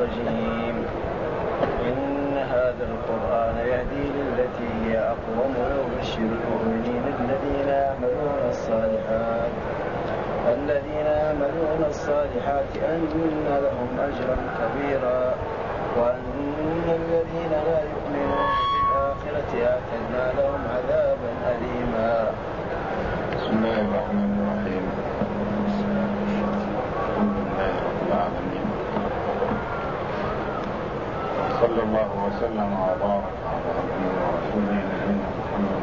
الرجيم. إن هذا القرآن يهدي للتي هي أقوم ويبشر المؤمنين الذين يعملون الصالحات أن لهم أجرا كبيرا وأن الذين لا يؤمنون بالآخرة أعتدنا لهم عذابا أليما. بسم الله الرحمن الرحيم. الحمد لله رب العالمين، صلى الله وسلم وبارك على عبده ورسوله نبينا محمد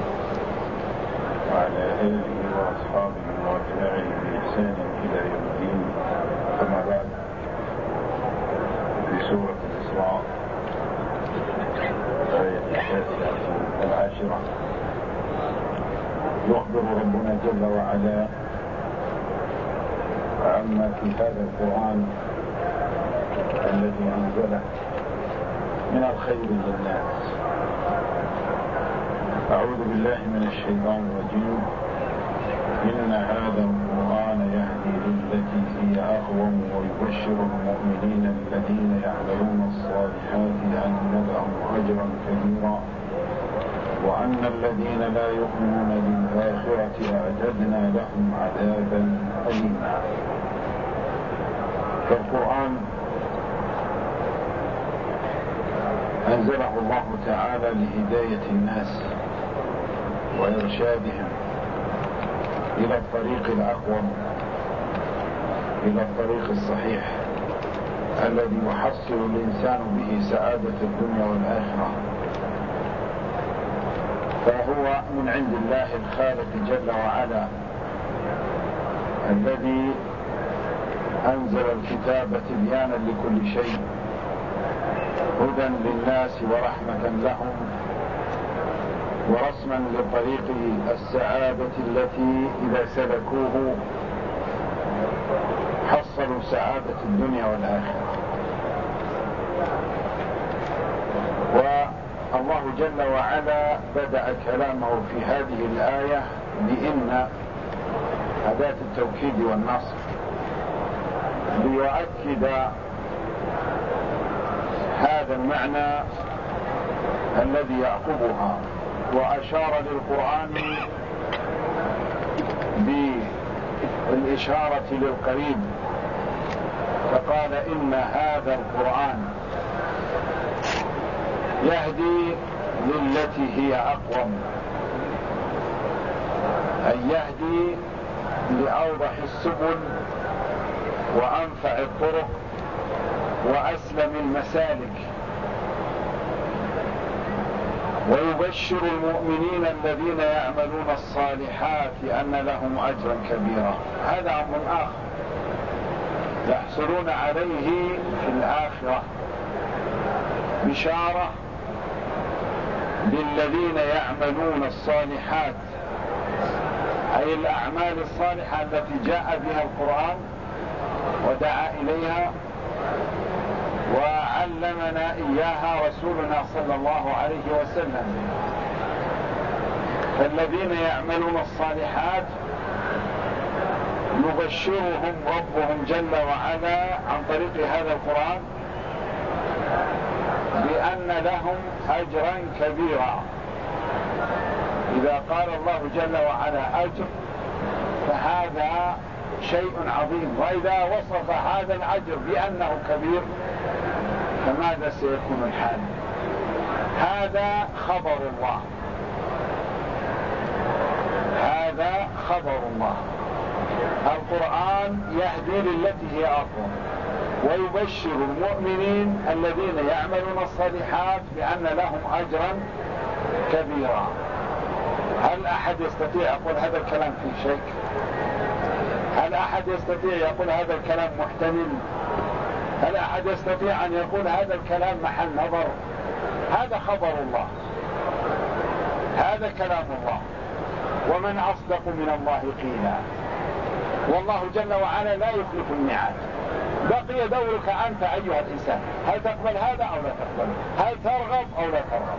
وعلى آله وأصحابه وتابعيه بإحسان إلى يوم الدين. أما بعد، في سورة الإسراء الآية 19 يخبر ربنا جل وعلا عما في هذا القرآن الذي أنزله من الخير للناس. أعوذ بالله من الشيطان الرجيم. إن هذا القرآن يهدي للتي هي أقوم ويبشر المؤمنين الذين يعملون الصالحات أن لهم أجرا كبيرا وأن الذين لا يؤمنون بالآخرة أعتدنا لهم عذابا أليما. فالقرآن أنزله الله تعالى لهداية الناس وإرشادهم إلى الطريق الأقوم، إلى الطريق الصحيح الذي يحصل الإنسان به سعادة الدنيا والآخرة. فهو من عند الله الخالق جل وعلا الذي أنزل الكتاب تبيانا لكل شيء، هدى للناس ورحمة لهم ورسما لطريق السعادة التي إذا سلكوه حصلوا سعادة الدنيا والآخرة. والله جل وعلا بدأ كلامه في هذه الآية بإن أداة التوكيد والنصر ليؤكد هذا المعنى الذي يعقبها، وأشار للقرآن بالإشارة للقريب فقال إن هذا القرآن يهدي للتي هي أقوم، أي يهدي لأوضح السبل وأنفع الطرق وأسلم المسالك، ويبشر المؤمنين الذين يعملون الصالحات أن لهم أجرا كبيرا. هذا أمر آخر يحصلون عليه في الآخرة، بشارة للذين يعملون الصالحات، أي الأعمال الصالحة التي جاء بها القرآن ودعا إليها وعلمنا إياها رسولنا صلى الله عليه وسلم. فالذين يعملون الصالحات يبشرهم ربهم جل وعلا عن طريق هذا القرآن بأن لهم أجرا كبيرا. إذا قال الله جل وعلا أجر فهذا شيء عظيم، وإذا وصف هذا الأجر بأنه كبير فماذا سيكون الحال؟ هذا خبر الله، هذا خبر الله. القرآن يهدي للتي هي أقوم ويبشر المؤمنين الذين يعملون الصالحات بأن لهم أجرا كبيرا. هل أحد يستطيع يقول هذا الكلام فيه شك؟ هل أحد يستطيع يقول هذا الكلام محتمل؟ هل أحد يستطيع أن يقول هذا الكلام محل نظر؟ هذا خبر الله، هذا كلام الله، ومن أصدق من الله قيلا. والله جل وعلا لا يخلف الميعاد. بقي دورك أنت أيها الإنسان، هل تقبل هذا أو لا تقبل؟ هل ترغب أو لا ترغب؟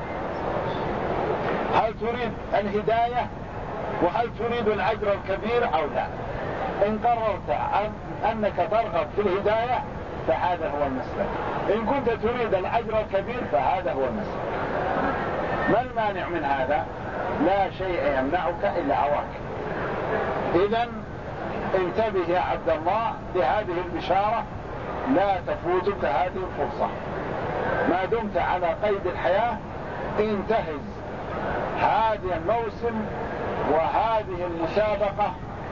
هل تريد الهداية وهل تريد الأجر الكبير أو لا؟ إن قررت أنك ترغب في الهداية فهذا هو المسلك. إن كنت تريد الأجر الكبير فهذا هو المسلك. ما المانع من هذا؟ لا شيء يمنعك إلا هواك. إذن انتبه يا عبد الله لهذه البشارة، لا تفوتك هذه الفرصة ما دمت على قيد الحياة. انتهز هذه الموسم وهذه المسابقة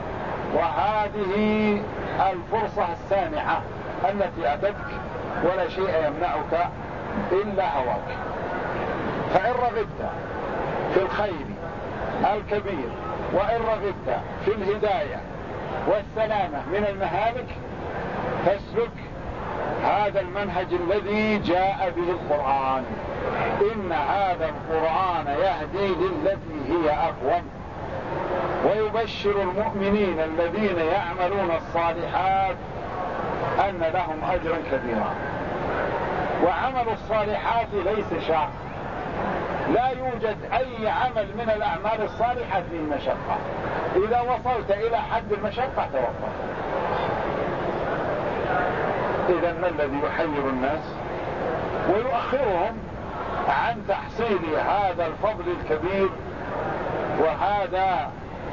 وهذه الفرصة السانحة التي أتتك، ولا شيء يمنعك إلا هواك. فإن رغبت في الخير الكبير وإن رغبت في الهداية والسلامة من المهالك فاسلك هذا المنهج الذي جاء به القرآن. إن هذا القرآن يهدي للتي هي أقوم ويبشر المؤمنين الذين يعملون الصالحات أن لهم أجرا كبيرا. وعمل الصالحات ليس شاق، لا يوجد أي عمل من الأعمال الصالحة فيه مشقة. إذا وصلت إلى حد المشقة توقف. إذا ما الذي يحير الناس ويؤخرهم عن تحصيل هذا الفضل الكبير وهذا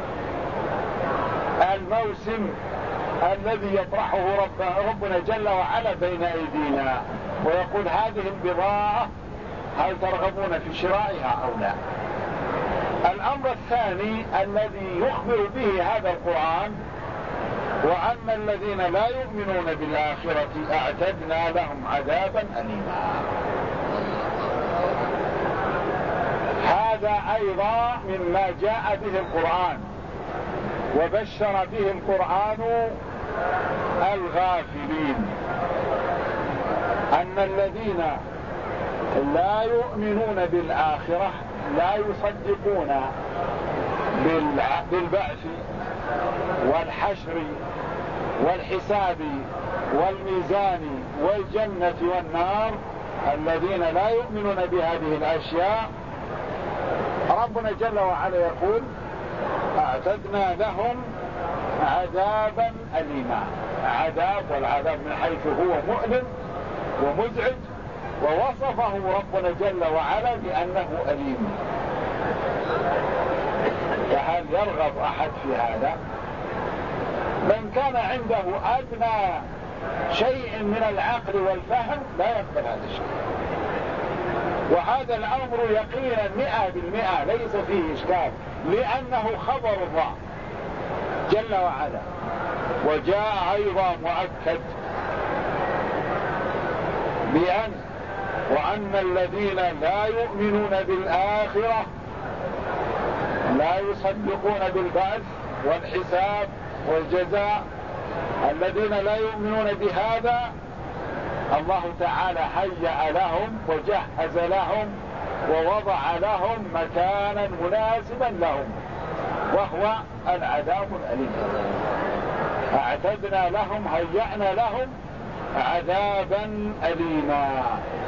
الموسم الذي يطرحه ربنا جل وعلا بين أيدينا ويقول هذه البضاعة هل ترغبون في شرائها أو لا؟ الأمر الثاني الذي يخبر به هذا القرآن وأن الذين لا يؤمنون بالآخرة أعتدنا لهم عذابا أليما. هذا أيضا مما جاء به القرآن وبشر به القرآن الغافلين، أن الذين لا يؤمنون بالآخرة لا يصدقون بالبعث والحشر والحساب والميزان والجنة والنار، الذين لا يؤمنون بهذه الأشياء ربنا جل وعلا يقول أعتدنا لهم عذابا أليما. عذاب، والعذاب من حيث هو مؤلم ومزعج، ووصفه ربنا جل وعلا بأنه أليم. فهل يرغب أحد في هذا؟ من كان عنده أدنى شيء من العقل والفهم لا يقبل هذا الشيء. وهذا الأمر يقينا 100% ليس فيه إشكال، لأنه خبر الله جل وعلا. وجاء أيضا مؤكد وأن الذين لا يؤمنون بالآخرة لا يصدقون بالبعث والحساب والجزاء، الذين لا يؤمنون بهذا الله تعالى هيأ لهم وجهز لهم ووضع لهم مكانا مناسبا لهم وهو العذاب الأليم. أعتدنا لهم، هيأنا لهم عذابا أليما.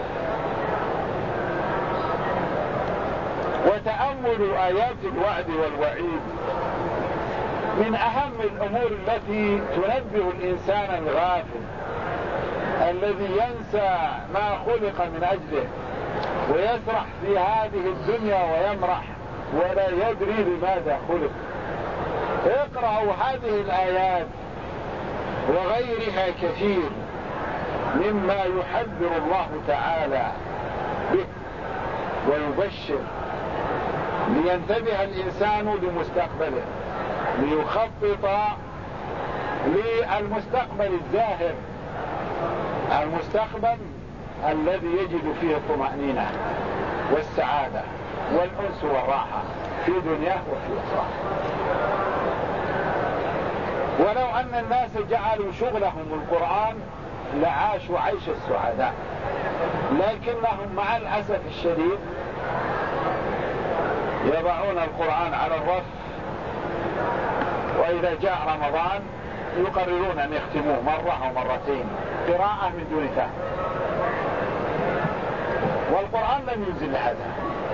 وتأمل آيات الوعد والوعيد من أهم الأمور التي تنبه الإنسان الغافل الذي ينسى ما خلق من أجله ويسرح في هذه الدنيا ويمرح ولا يدري لماذا خلق. اقرأوا هذه الآيات وغيرها كثير مما يحذر الله تعالى به ويبشر، لينتبه الإنسان لمستقبله، ليخطط للمستقبل الزاهر، المستقبل الذي يجد فيه الطمأنينة والسعادة والأنس والراحة في دنياه وفي أخرى. ولو أن الناس جعلوا شغلهم القرآن لعاشوا عيش السعداء، لكنهم مع الأسف الشديد يضعون القرآن على الرف، وإذا جاء رمضان يقررون أن يختموه مرة أو مرتين قراءة من دون فهم. والقرآن لم ينزل لهذا،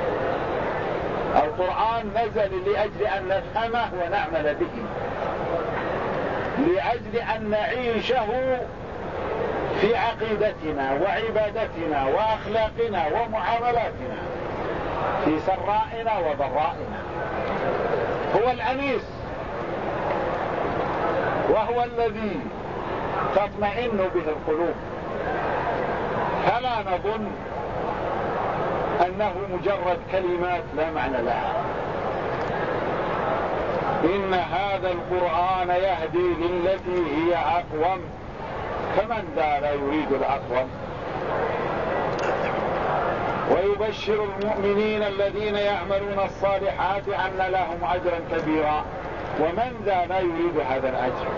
القرآن نزل لأجل أن نفهمه ونعمل به، لأجل أن نعيشه في عقيدتنا وعبادتنا وأخلاقنا ومعاملاتنا في سرائنا وضرائنا. هو الأنيس وهو الذي تطمئن به القلوب، فلا نظن أنه مجرد كلمات لا معنى لها. إن هذا القرآن يهدي للتي هي أقوم، فمن ذا لا يريد الأقوم؟ ويبشر المؤمنين الذين يعملون الصالحات أن لهم أجرا كبيرا، ومن ذا لا يريد هذا الأجر؟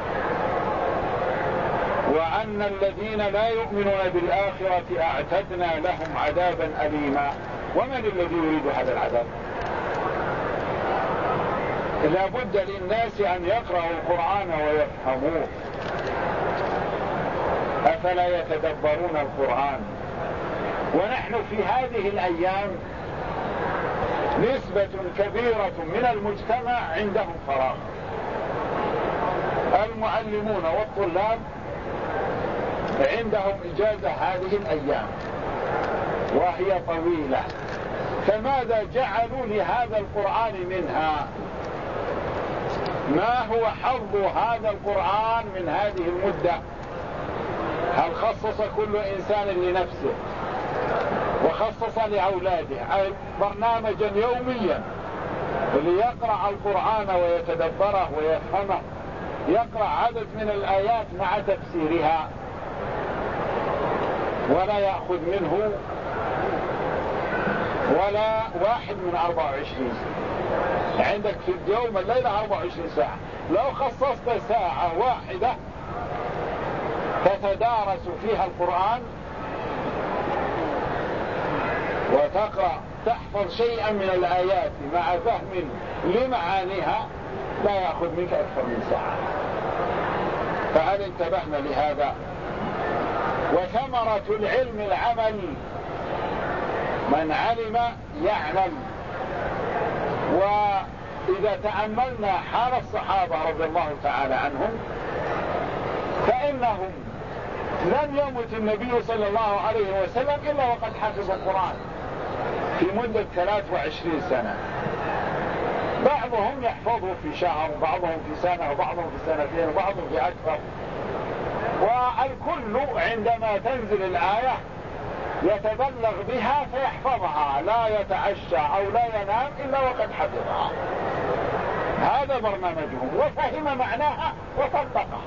وأن الذين لا يؤمنون بالآخرة أعتدنا لهم عذابا أليما، ومن الذي يريد هذا العذاب؟ لا بد للناس أن يقرأوا القرآن ويفهموه. أفلا يتدبرون القرآن؟ ونحن في هذه الأيام نسبة كبيرة من المجتمع عندهم فراغ. المعلمون والطلاب عندهم إجازة هذه الأيام وهي طويلة، فماذا جعلوا لهذا القرآن منها؟ ما هو حظ هذا القرآن من هذه المدة؟ هل خصص كل إنسان لنفسه وخصص لأولاده برنامجا يوميا ليقرأ القرآن ويتدبره ويفهمه، يقرأ عدد من الآيات مع تفسيرها ولا يأخذ منه ولا 1 من 24 ساعة؟ عندك في اليوم الليلة 24 ساعة، لو خصصت ساعة واحدة تتدارس فيها القرآن وتقرأ تحفظ شيئا من الآيات مع فهم لمعانيها، لا يأخذ منك أكثر من ساعة. فهل انتبهنا لهذا؟ وثمرة العلم العمل، من علم يعلم. وإذا تأملنا حال الصحابة رضي الله تعالى عنهم فإنهم لم يمت النبي صلى الله عليه وسلم إلا وقد حفظ القرآن في مدة 23 سنة. بعضهم يحفظه في شهر، بعضهم في سنة، وبعضهم في سنتين، وبعضهم في أكثر. والكل عندما تنزل الآية يتبلغ بها فيحفظها، لا يتعشى أو لا ينام إلا وقد حفظها. هذا برنامجهم، وفهم معناها وطبقها.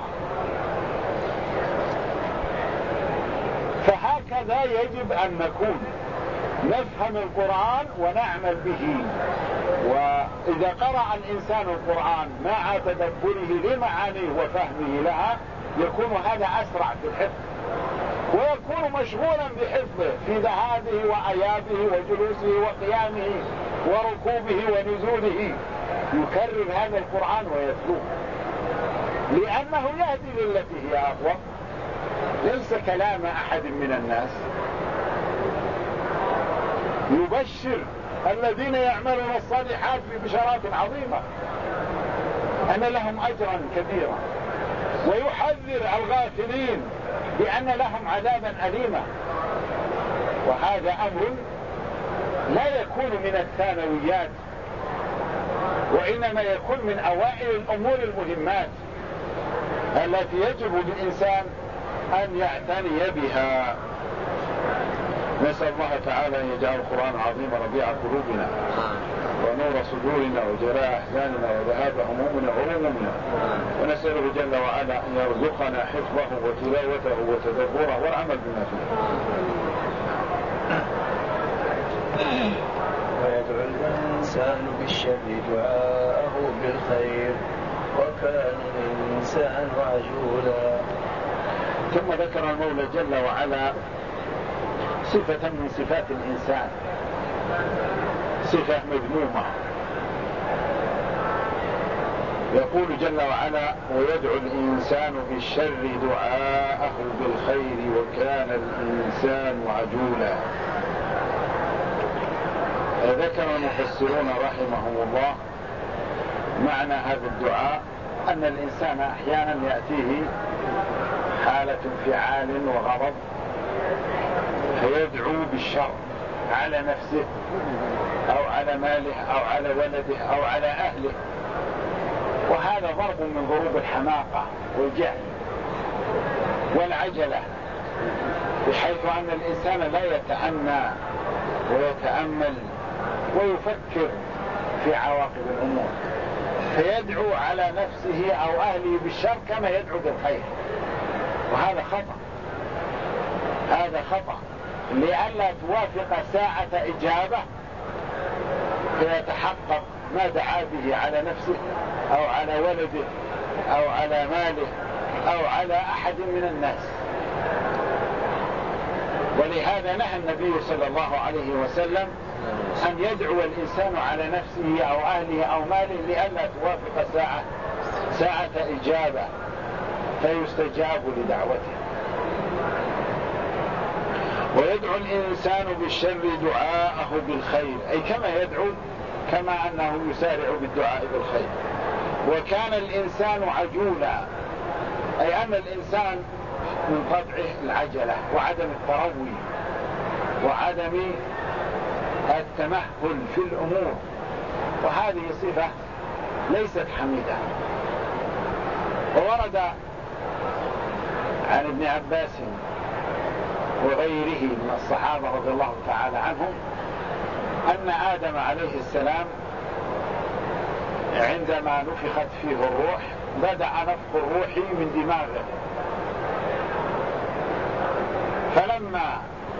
فهكذا يجب أن نكون، نفهم القرآن ونعمل به. وإذا قرأ الإنسان القرآن مع تدبره لمعانيه وفهمه لها يكون هذا أسرع في الحفظ، ويكون مشغولا بحفظه في ذهابه وأيابه وجلوسه وقيامه وركوبه ونزوله، يكرر هذا القرآن ويتلوه، لأنه يهدي للتي هي أقوى، ليس كلام أحد من الناس. يبشر الذين يعملون الصالحات ببشارات عظيمة أن لهم أجرا كبيرا، ويحذر الغافلين بأن لهم عذابا أليما. وهذا أمر لا يكون من الثانويات، وإنما يكون من أوائل الأمور المهمات التي يجب للإنسان أن يعتني بها. نسأل الله تعالى أن يجعل القرآن العظيم ربيع قلوبنا ونور صدورنا وجلاء أحزاننا وذهاب همومنا وغمومنا، ونسأله جل وعلا أن يرزقنا حفظه وتلاوته وتدبره والعمل بما فيه. ويدعو الإنسان بالشر دعاءه بالخير وكان الإنسان عجولا. ثم ذكر المولى جل وعلا صفة من صفات الإنسان، صفة مذمومة. يقول جل وعلا: ويدعو الإنسان بالشر دعاءه بالخير وكان الإنسان عجولا. ذكر المفسرون رحمهم الله معنى هذا الدعاء، أن الإنسان أحيانا يأتيه حالة انفعال وغضب فيدعو بالشر على نفسه أو على ماله أو على ولده أو على أهله، وهذا ضرب من ضروب الحماقة والجهل والعجلة، بحيث أن الإنسان لا يتأنى ويتأمل ويفكر في عواقب الأمور، فيدعو على نفسه أو أهله بالشر كما يدعو بالخير، وهذا خطأ. هذا خطأ لئلا توافق ساعة إجابة فيتحقق ما دعا به على نفسه أو على ولده أو على ماله أو على أحد من الناس. ولهذا نهى النبي صلى الله عليه وسلم أن يدعو الإنسان على نفسه أو أهله أو ماله لئلا توافق ساعة إجابة فيستجاب لدعوته. ويدعو الإنسان بالشر دعاءه بالخير، أي كما أنه يسارع بالدعاء بالخير. وكان الإنسان عجولا، أي أن الإنسان من طبعه العجلة وعدم التروي وعدم التمهل في الأمور، وهذه صفة ليست حميدة. وورد عن ابن عباس وغيره من الصحابة رضي الله تعالى عنهم أن آدم عليه السلام عندما نفخت فيه الروح بدأ نفخ الروح من دماغه، فلما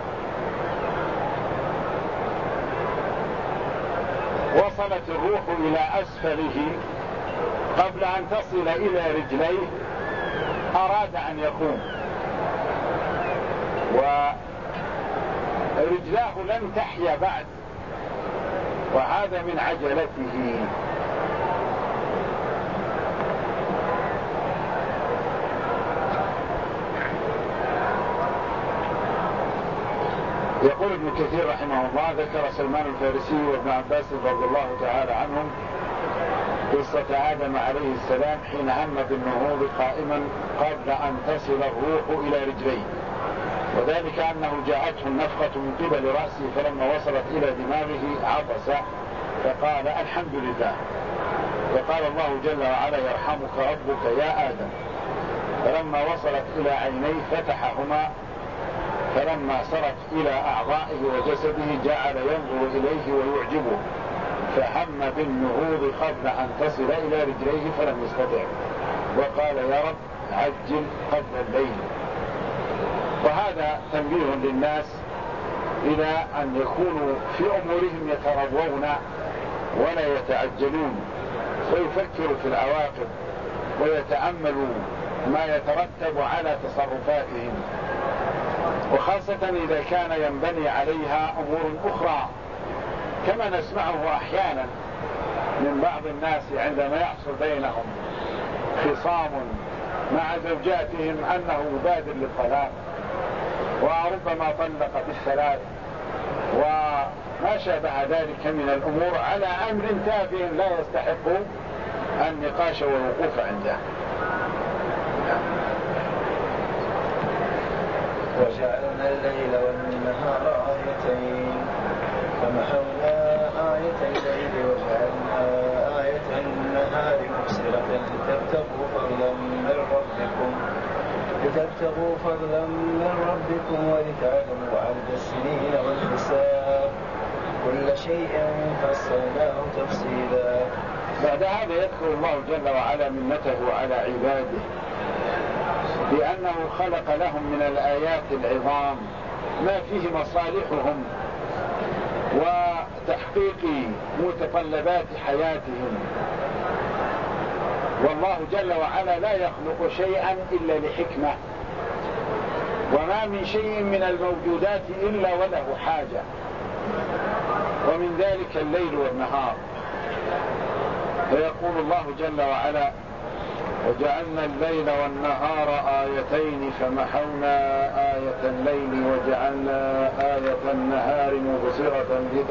وصلت الروح إلى أسفله قبل أن تصل إلى رجليه أراد أن يقوم، ورجلاه لم تحيا بعد، وهذا من عجلته. يقول ابن كثير رحمه الله: ذكر سلمان الفارسي وابن عباس رضي الله تعالى عنهم قصة آدم عليه السلام حين هم بالنهوض قائما قبل أن تصل الروح إلى رجليه، وذلك أنه جاءته النفخة من قبل رأسه، فلما وصلت إلى دماغه عطس فقال الحمد لله، فقال الله جل وعلا: يرحمك ربك يا آدم. فلما وصلت إلى عينيه فتحهما، فلما صرت إلى أعضائه وجسده جعل ينظر إليه ويعجبه، فهم بالنهوض قبل أن تصل إلى رجليه فلم يستطع، وقال: يا رب عجل قبل الليل. وهذا تنبيه للناس إلى أن يكونوا في أمورهم يتروون ولا يتعجلون، ويفكروا في العواقب ويتأملوا ما يترتب على تصرفاتهم، وخاصة إذا كان ينبني عليها أمور أخرى، كما نسمعه أحيانا من بعض الناس عندما يحصل بينهم خصام مع زوجاتهم أنه يبادر للطلاق، وربما طلق بالثلاث وما شابه ذلك من الأمور على أمر تافه لا يستحق النقاش والوقوف عنده. وجعلنا الليل والنهار آيتين فمحونا آية الليل وجعلنا آية النهار مبصرة لتبتغوا فضلا من ربكم ولتعلموا عدد السنين والحساب كل شيء فصلناه تفصيلا. بعد هذا يذكر الله جل وعلا منته على عباده بأنه خلق لهم من الآيات العظام ما فيه مصالحهم وتحقيق متطلبات حياتهم. والله جل وعلا لا يخلق شيئا إلا لحكمة، وما من شيء من الموجودات إلا وله حاجة، ومن ذلك الليل والنهار. فيقول الله جل وعلا: وجعلنا الليل والنهار آيتين فمحونا آية الليل وجعلنا آية النهار مبصرة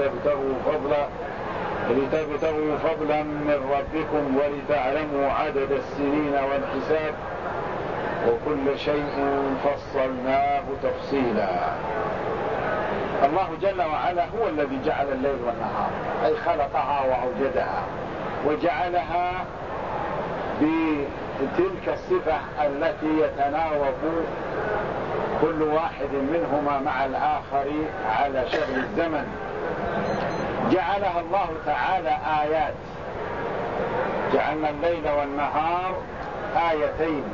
لتبتغوا فضلا من ربكم ولتعلموا عدد السنين والحساب وكل شيء فصلناه تفصيلا. الله جل وعلا هو الذي جعل الليل والنهار، أي خلقها وأوجدها وجعلها بتلك الصفة التي يتناوب كل واحد منهما مع الآخر على شغل الزمن. جعلها الله تعالى آيات، جعلنا الليل والنهار آيتين،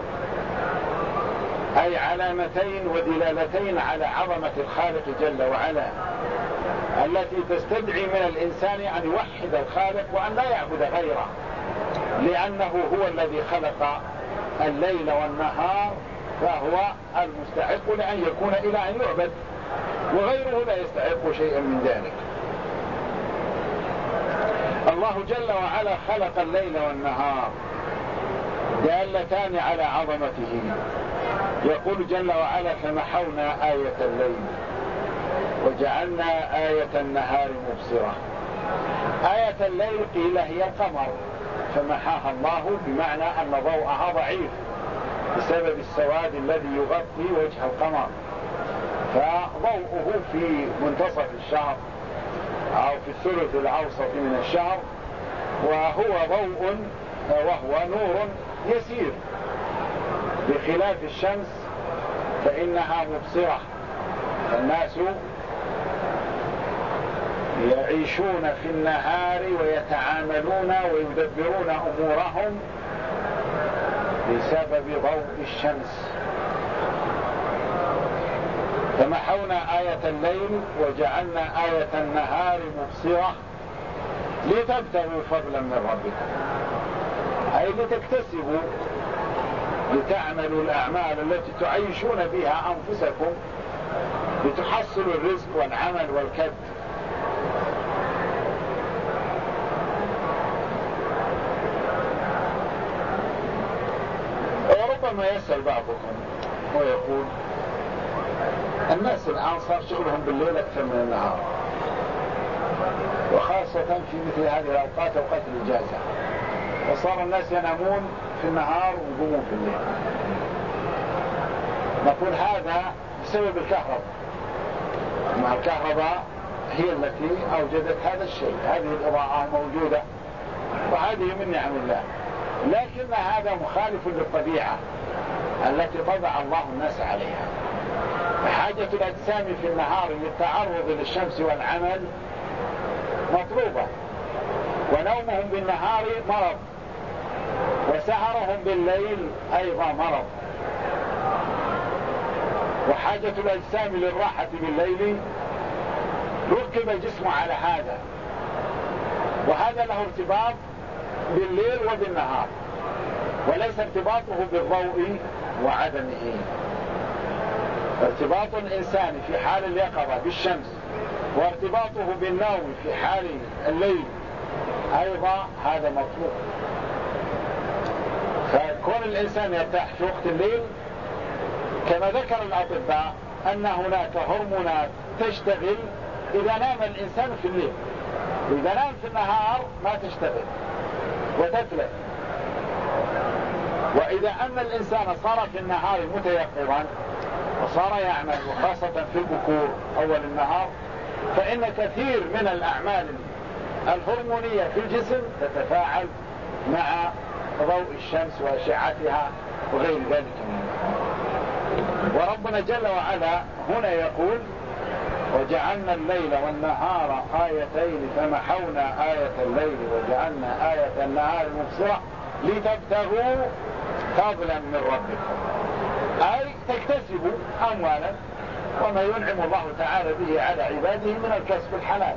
أي علامتين ودلالتين على عظمة الخالق جل وعلا، التي تستدعي من الإنسان أن يوحد الخالق وأن لا يعبد غيره، لأنه هو الذي خلق الليل والنهار، فهو المستحق لأن يكون إلى أن يعبد، وغيره لا يستحق شيئا من ذلك. الله جل وعلا خلق الليل والنهار دالتان على عظمته. يقول جل وعلا: فمحونا آية الليل وجعلنا آية النهار مبصرة. آية الليل قيل هي القمر، فمحاها الله بمعنى أن ضوءها ضعيف بسبب السواد الذي يغطي وجه القمر، فضوءه في منتصف الشهر أو في الثلث الأوسط من الشهر، وهو نور يسير، بخلاف الشمس فإنها مبصرة. الناس يعيشون في النهار ويتعاملون ويدبرون أمورهم بسبب ضوء الشمس. فمحونا آية الليل وجعلنا آية النهار مبصرة لتبتغوا فضلا من ربكم، أي لتكتسبوا، لتعملوا الأعمال التي تعيشون بها أنفسكم، لتحصلوا الرزق والعمل والكد. وربما يسأل بعضكم ويقول: الناس الآن صار شغلهم بالليل أكثر من النهار، وخاصة في مثل هذه الأوقات، أوقات الإجازة، وصار الناس ينامون في النهار ويقومون في الليل. نقول هذا بسبب الكهرباء، مع الكهرباء هي التي أوجدت هذا الشيء، هذه الإضاءة موجودة وهذه من نعم الله، لكن هذا مخالف للطبيعة التي طبع الله الناس عليها. حاجة الأجسام في النهار للتعرض للشمس والعمل مطلوبة، ونومهم بالنهار مرض، وسهرهم بالليل أيضا مرض. وحاجة الأجسام للراحة بالليل ركب الجسم على هذا، وهذا له ارتباط بالليل وبالنهار، وليس ارتباطه بالضوء وعدمه. ارتباط الإنسان في حال اليقظة بالشمس وارتباطه بالنوم في حال الليل أيضا هذا مطلوب. فكون الإنسان يرتاح في وقت الليل، كما ذكر الأطباء أن هناك هرمونات تشتغل إذا نام الإنسان في الليل، وإذا نام في النهار ما تشتغل وتتلف. وإذا أن الإنسان صار في النهار متيقظا وصار يعمل، وخاصة في البكور أول النهار، فإن كثير من الأعمال الهرمونية في الجسم تتفاعل مع ضوء الشمس وأشعتها وغير ذلك منه. وربنا جل وعلا هنا يقول: وجعلنا الليل والنهار آيتين فمحونا آية الليل وجعلنا آية النهار مبصرة لتبتغوا فضلا من ربكم، أي تكتسبوا أموالا وما ينعم الله تعالى به على عباده من الكسب الحلال.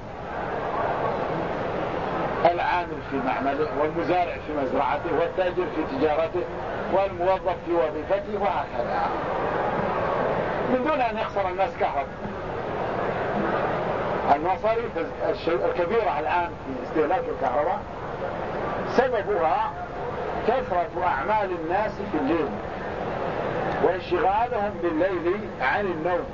العامل في معمله، والمزارع في مزرعته، والتاجر في تجارته، والموظف في وظيفته، وهكذا، من دون أن يخسر الناس كهرباء. المصاريف الكبيرة الآن في استهلاك الكهرباء سببها كثرة أعمال الناس في الليل وانشغالهم بالليل عن النوم.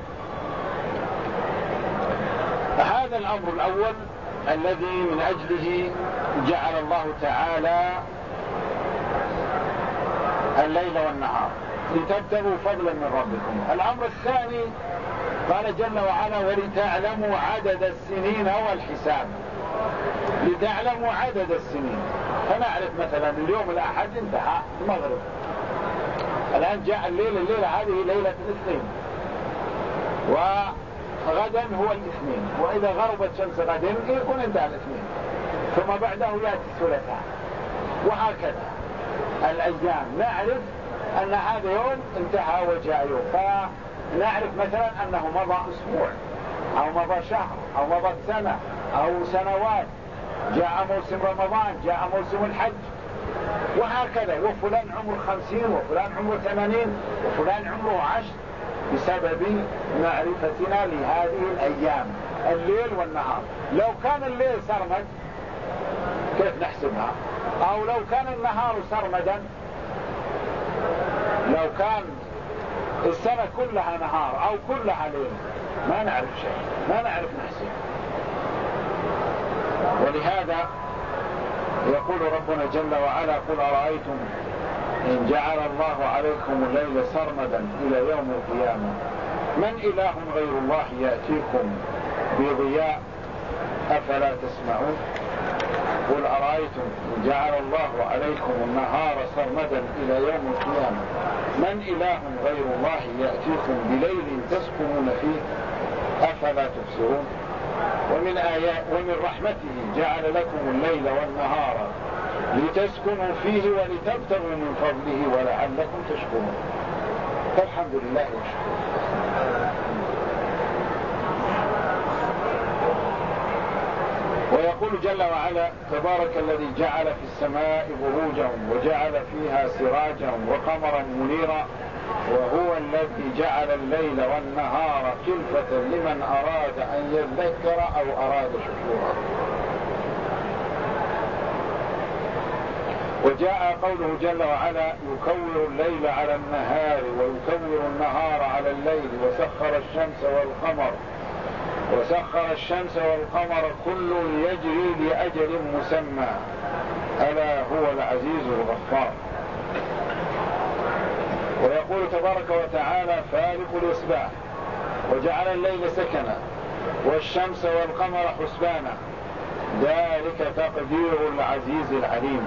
هذا الأمر الأول الذي من أجله جعل الله تعالى الليل والنهار. لتبتغوا فضلا من ربكم. الأمر الثاني قال جل وعلا ولتعلموا عدد السنين والحساب. لتعلموا عدد السنين، فنعرف مثلا اليوم الأحد انتهى المغرب، الآن جاء الليلة هذه ليلة الاثنين، وغدا هو الاثنين، وإذا غربت شمس غدا يكون انتهى الاثنين، ثم بعده يأتي الثلاثاء، وهكذا الأيام. نعرف أن هذا يوم انتهى وجاء يوم، فنعرف مثلا أنه مضى أسبوع أو مضى شهر أو مضت سنة أو سنوات، جاء موسم رمضان، جاء موسم الحج، وهكذا. وفلان عمره 50 وفلان عمره 80 وفلان عمره 10، بسبب معرفتنا لهذه الأيام، الليل والنهار. لو كان الليل سرمد كيف نحسبها؟ أو لو كان النهار سرمدا، لو كان السنة كلها نهار أو كلها ليل ما نعرف شيء، ما نعرف نحسب. ولهذا يقول ربنا جل وعلا قل أرأيتم إن جعل الله عليكم الليل سرمدا إلى يوم القيامة من إله غير الله يأتيكم بضياء أفلا تسمعون. قل أرأيتم إن جعل الله عليكم النهار سرمدا إلى يوم القيامة من إله غير الله يأتيكم بليل تسكنون فيه أفلا تبصرون. ومن رحمته جعل لكم الليل والنهار لتسكنوا فيه ولتبتغوا من فضله ولعلكم تشكرون. فالحمد لله والشكر. ويقول جل وعلا تبارك الذي جعل في السماء بروجا وجعل فيها سراجا وقمرا منيرا وهو الذي جعل الليل والنهار خلفة لمن أراد أن يذكر أو أراد شكورا. وجاء قوله جل وعلا يكور الليل على النهار ويكور النهار على الليل وسخر الشمس والقمر كل يجري لأجل مسمى ألا هو العزيز الغفار. ويقول تبارك وتعالى فالق الإصباح وجعل الليل سكنا والشمس والقمر حسبانا ذلك تقدير العزيز العليم.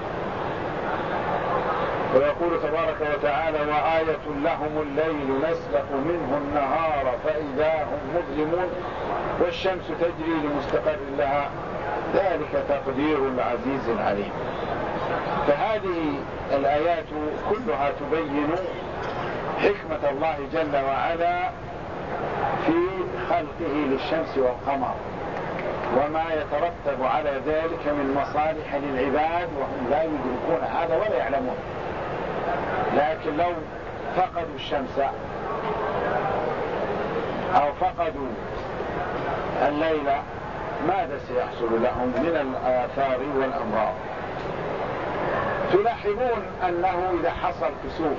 ويقول تبارك وتعالى وآية لهم الليل نسلخ منه النهار فإذا هم مظلمون والشمس تجري لمستقر لها ذلك تقدير العزيز العليم. فهذه الآيات كلها تبين حكمة الله جل وعلا في خلقه للشمس والقمر وما يترتب على ذلك من مصالح للعباد وهم لا يدركون هذا ولا يعلمون. لكن لو فقدوا الشمس أو فقدوا الليل ماذا سيحصل لهم من الآثار والأمراض؟ تلاحظون أنه إذا حصل كسوف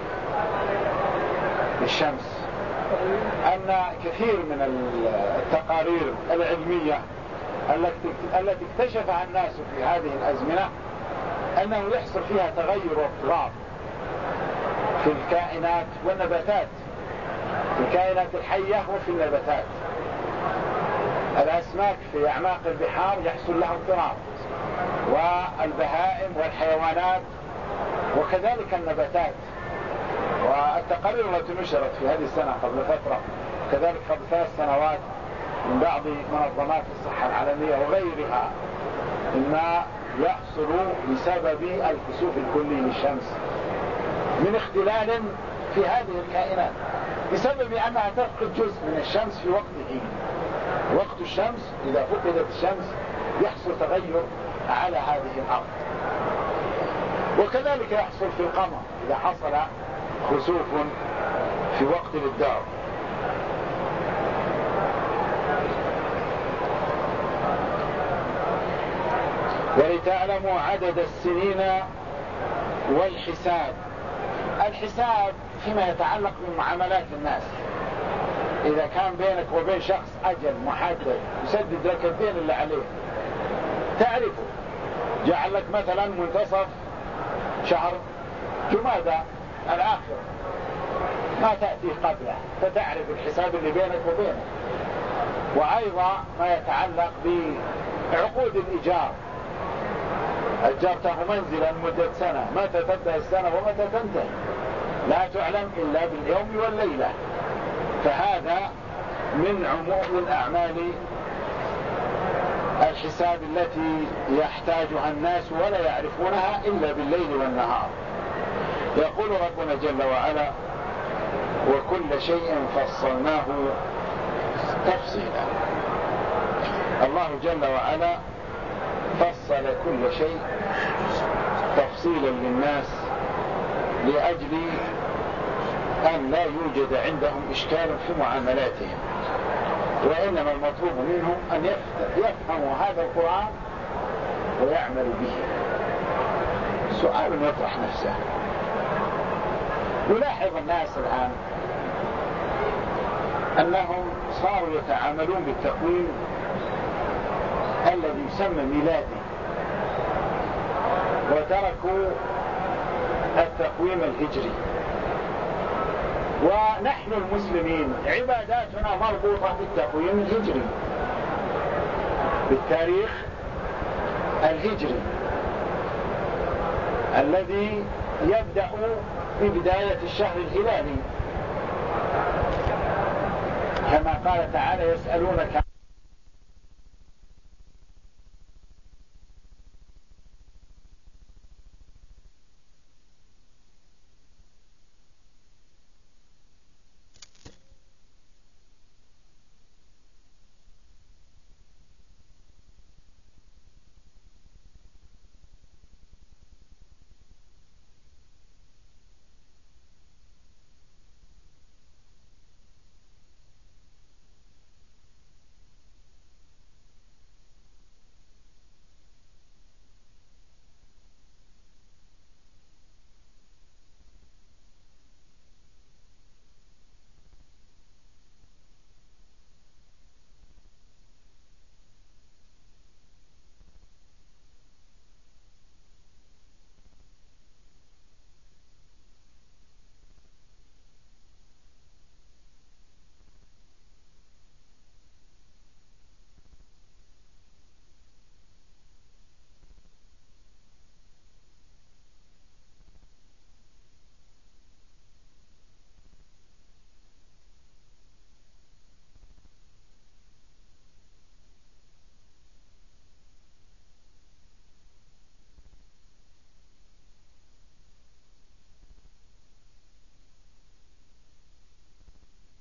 للشمس أن كثير من التقارير العلمية التي اكتشفها الناس في هذه الأزمنة أنه يحصل فيها تغير واضطراب في الكائنات والنباتات، في الكائنات الحية وفي النباتات. الأسماك في أعماق البحار يحصل لها اضطراب، والبهائم والحيوانات، وكذلك النباتات. والتقارير التي نشرت في هذه السنة قبل فترة كذلك قبل 3 سنوات من بعض منظمات الصحة العالمية وغيرها إنما يحصل بسبب الكسوف الكلي للشمس من اختلال في هذه الكائنات بسبب أنها تفقد جزء من الشمس في وقت حين. وقت الشمس إذا فقدت الشمس يحصل تغير على هذه الأرض. وكذلك يحصل في القمر إذا حصل خسوف في وقت الدار. ولتعلموا عدد السنين والحساب. الحساب فيما يتعلق بمعاملات الناس، إذا كان بينك وبين شخص أجل محدد يسدد لك الدين اللي عليه تعرفه، جعل لك مثلا منتصف شهر جمادى الآخر ما تأتي قبله فتعرف الحساب اللي بينك وبينه. وأيضا ما يتعلق بعقود الإيجار، أجرته منزلا مدة سنة، متى تبدأ السنة ومتى تنتهي لا تعلم إلا باليوم والليلة، فهذا من عموم الأعمال الحساب التي يحتاجها الناس ولا يعرفونها إلا بالليل والنهار. يقول ربنا جل وعلا: وكل شيء فصلناه تفصيلا. الله جل وعلا فصل كل شيء تفصيلا للناس لأجل أن لا يوجد عندهم إشكال في معاملاتهم، وإنما المطلوب منهم أن يفهموا هذا القرآن ويعملوا به. سؤال يطرح نفسه: نلاحظ الناس الآن أنهم صاروا يتعاملون بالتقويم الذي يسمى ميلادي، وتركوا التقويم الهجري. ونحن المسلمين عباداتنا مربوطة بالتقويم الهجري، بالتاريخ الهجري الذي يبدأ ببداية الشهر الهلالي، كما قال تعالى: يسألونك